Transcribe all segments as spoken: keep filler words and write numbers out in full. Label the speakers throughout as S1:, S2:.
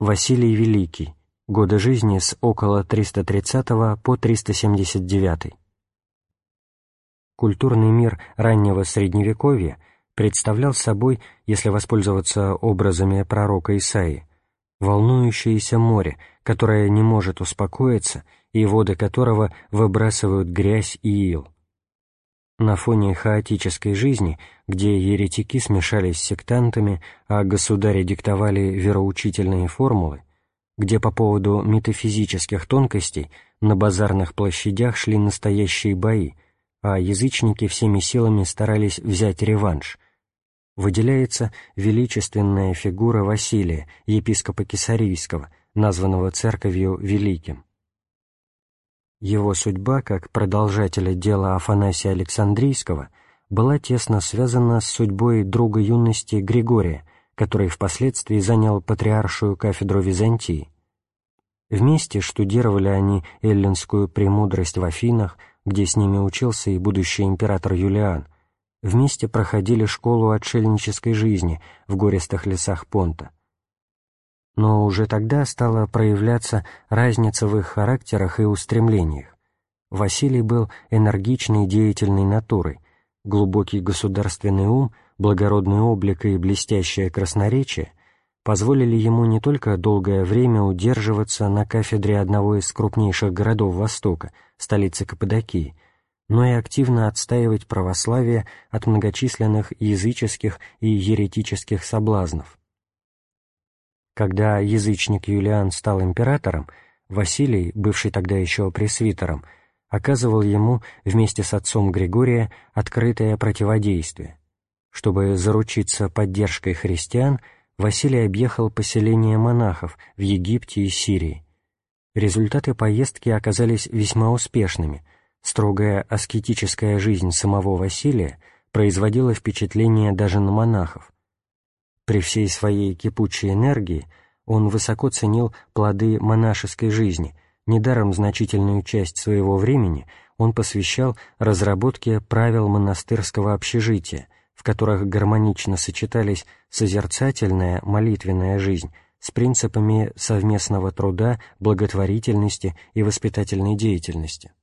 S1: Василий Великий. Годы жизни с около триста тридцатого по триста семьдесят девятый. Культурный мир раннего Средневековья представлял собой, если воспользоваться образами пророка Исаии, волнующееся море, которое не может успокоиться и воды которого выбрасывают грязь и ил. На фоне хаотической жизни, где еретики смешались с сектантами, а государи диктовали вероучительные формулы, где по поводу метафизических тонкостей на базарных площадях шли настоящие бои, а язычники всеми силами старались взять реванш, выделяется величественная фигура Василия, епископа Кесарийского, названного церковью Великим. Его судьба, как продолжателя дела Афанасия Александрийского, была тесно связана с судьбой друга юности Григория, который впоследствии занял патриаршую кафедру Византии. Вместе штудировали они эллинскую премудрость в Афинах, где с ними учился и будущий император Юлиан, вместе проходили школу отшельнической жизни в гористых лесах Понта. Но уже тогда стала проявляться разница в их характерах и устремлениях. Василий был энергичной деятельной натурой, глубокий государственный ум, благородный облик и блестящее красноречие позволили ему не только долгое время удерживаться на кафедре одного из крупнейших городов Востока, столицы Каппадокии, но и активно отстаивать православие от многочисленных языческих и еретических соблазнов. Когда язычник Юлиан стал императором, Василий, бывший тогда еще пресвитером, оказывал ему вместе с отцом Григория открытое противодействие. Чтобы заручиться поддержкой христиан, Василий объехал поселения монахов в Египте и Сирии. Результаты поездки оказались весьма успешными. Строгая аскетическая жизнь самого Василия производила впечатление даже на монахов. При всей своей кипучей энергии он высоко ценил плоды монашеской жизни, недаром значительную часть своего времени он посвящал разработке правил монастырского общежития, в которых гармонично сочетались созерцательная, молитвенная жизнь с принципами совместного труда, благотворительности и воспитательной деятельности.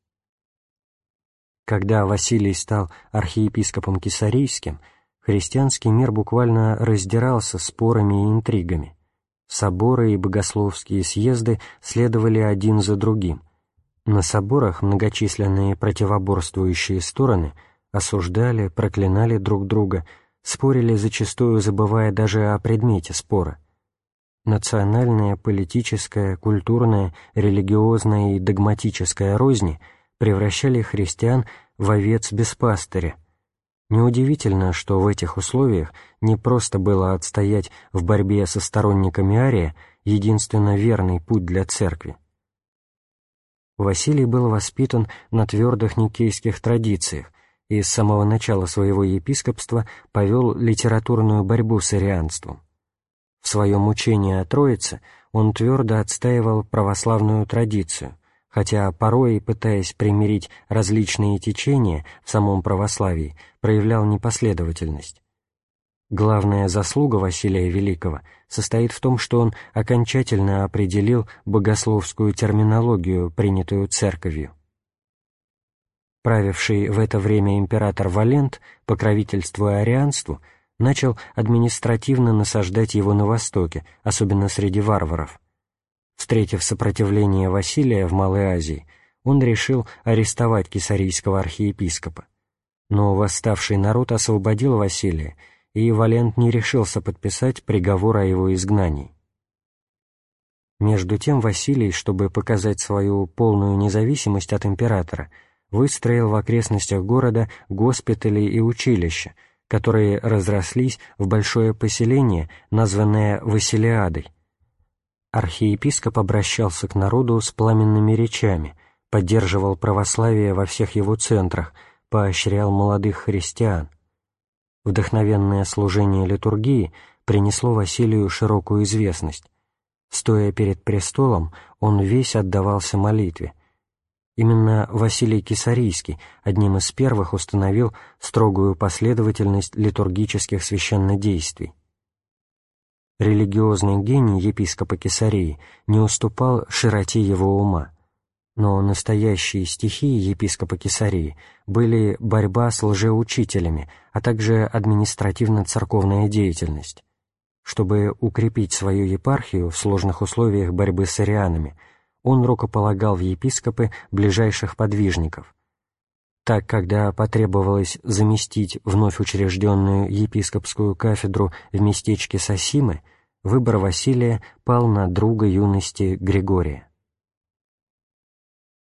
S1: Когда Василий стал архиепископом Кесарийским, христианский мир буквально раздирался спорами и интригами. Соборы и богословские съезды следовали один за другим. На соборах многочисленные противоборствующие стороны осуждали, проклинали друг друга, спорили, зачастую забывая даже о предмете спора. Национальная, политическая, культурная, религиозная и догматическая розни превращали христиан в овец без пастыря. Неудивительно, что в этих условиях не просто было отстоять в борьбе со сторонниками Ария единственно верный путь для церкви. Василий был воспитан на твердых никейских традициях и с самого начала своего епископства повел литературную борьбу с арианством. В своем учении о Троице он твердо отстаивал православную традицию, хотя порой, пытаясь примирить различные течения в самом православии, проявлял непоследовательность. Главная заслуга Василия Великого состоит в том, что он окончательно определил богословскую терминологию, принятую Церковью. Правивший в это время император Валент, покровительствуя арианству, начал административно насаждать его на Востоке, особенно среди варваров. Встретив сопротивление Василия в Малой Азии, он решил арестовать кесарийского архиепископа. Но восставший народ освободил Василия, и Валент не решился подписать приговор о его изгнании. Между тем Василий, чтобы показать свою полную независимость от императора, выстроил в окрестностях города госпитали и училища, которые разрослись в большое поселение, названное Василиадой. Архиепископ обращался к народу с пламенными речами, поддерживал православие во всех его центрах, поощрял молодых христиан. Вдохновенное служение литургии принесло Василию широкую известность. Стоя перед престолом, он весь отдавался молитве. Именно Василий Кесарийский одним из первых установил строгую последовательность литургических священнодействий. Религиозный гений епископа Кесарии не уступал широте его ума, но настоящие стихии епископа Кесарии были борьба с лжеучителями, а также административно-церковная деятельность. Чтобы укрепить свою епархию в сложных условиях борьбы с арианами, он рукополагал в епископы ближайших подвижников. Так, когда потребовалось заместить вновь учрежденную епископскую кафедру в местечке Сосимы, выбор Василия пал на друга юности Григория.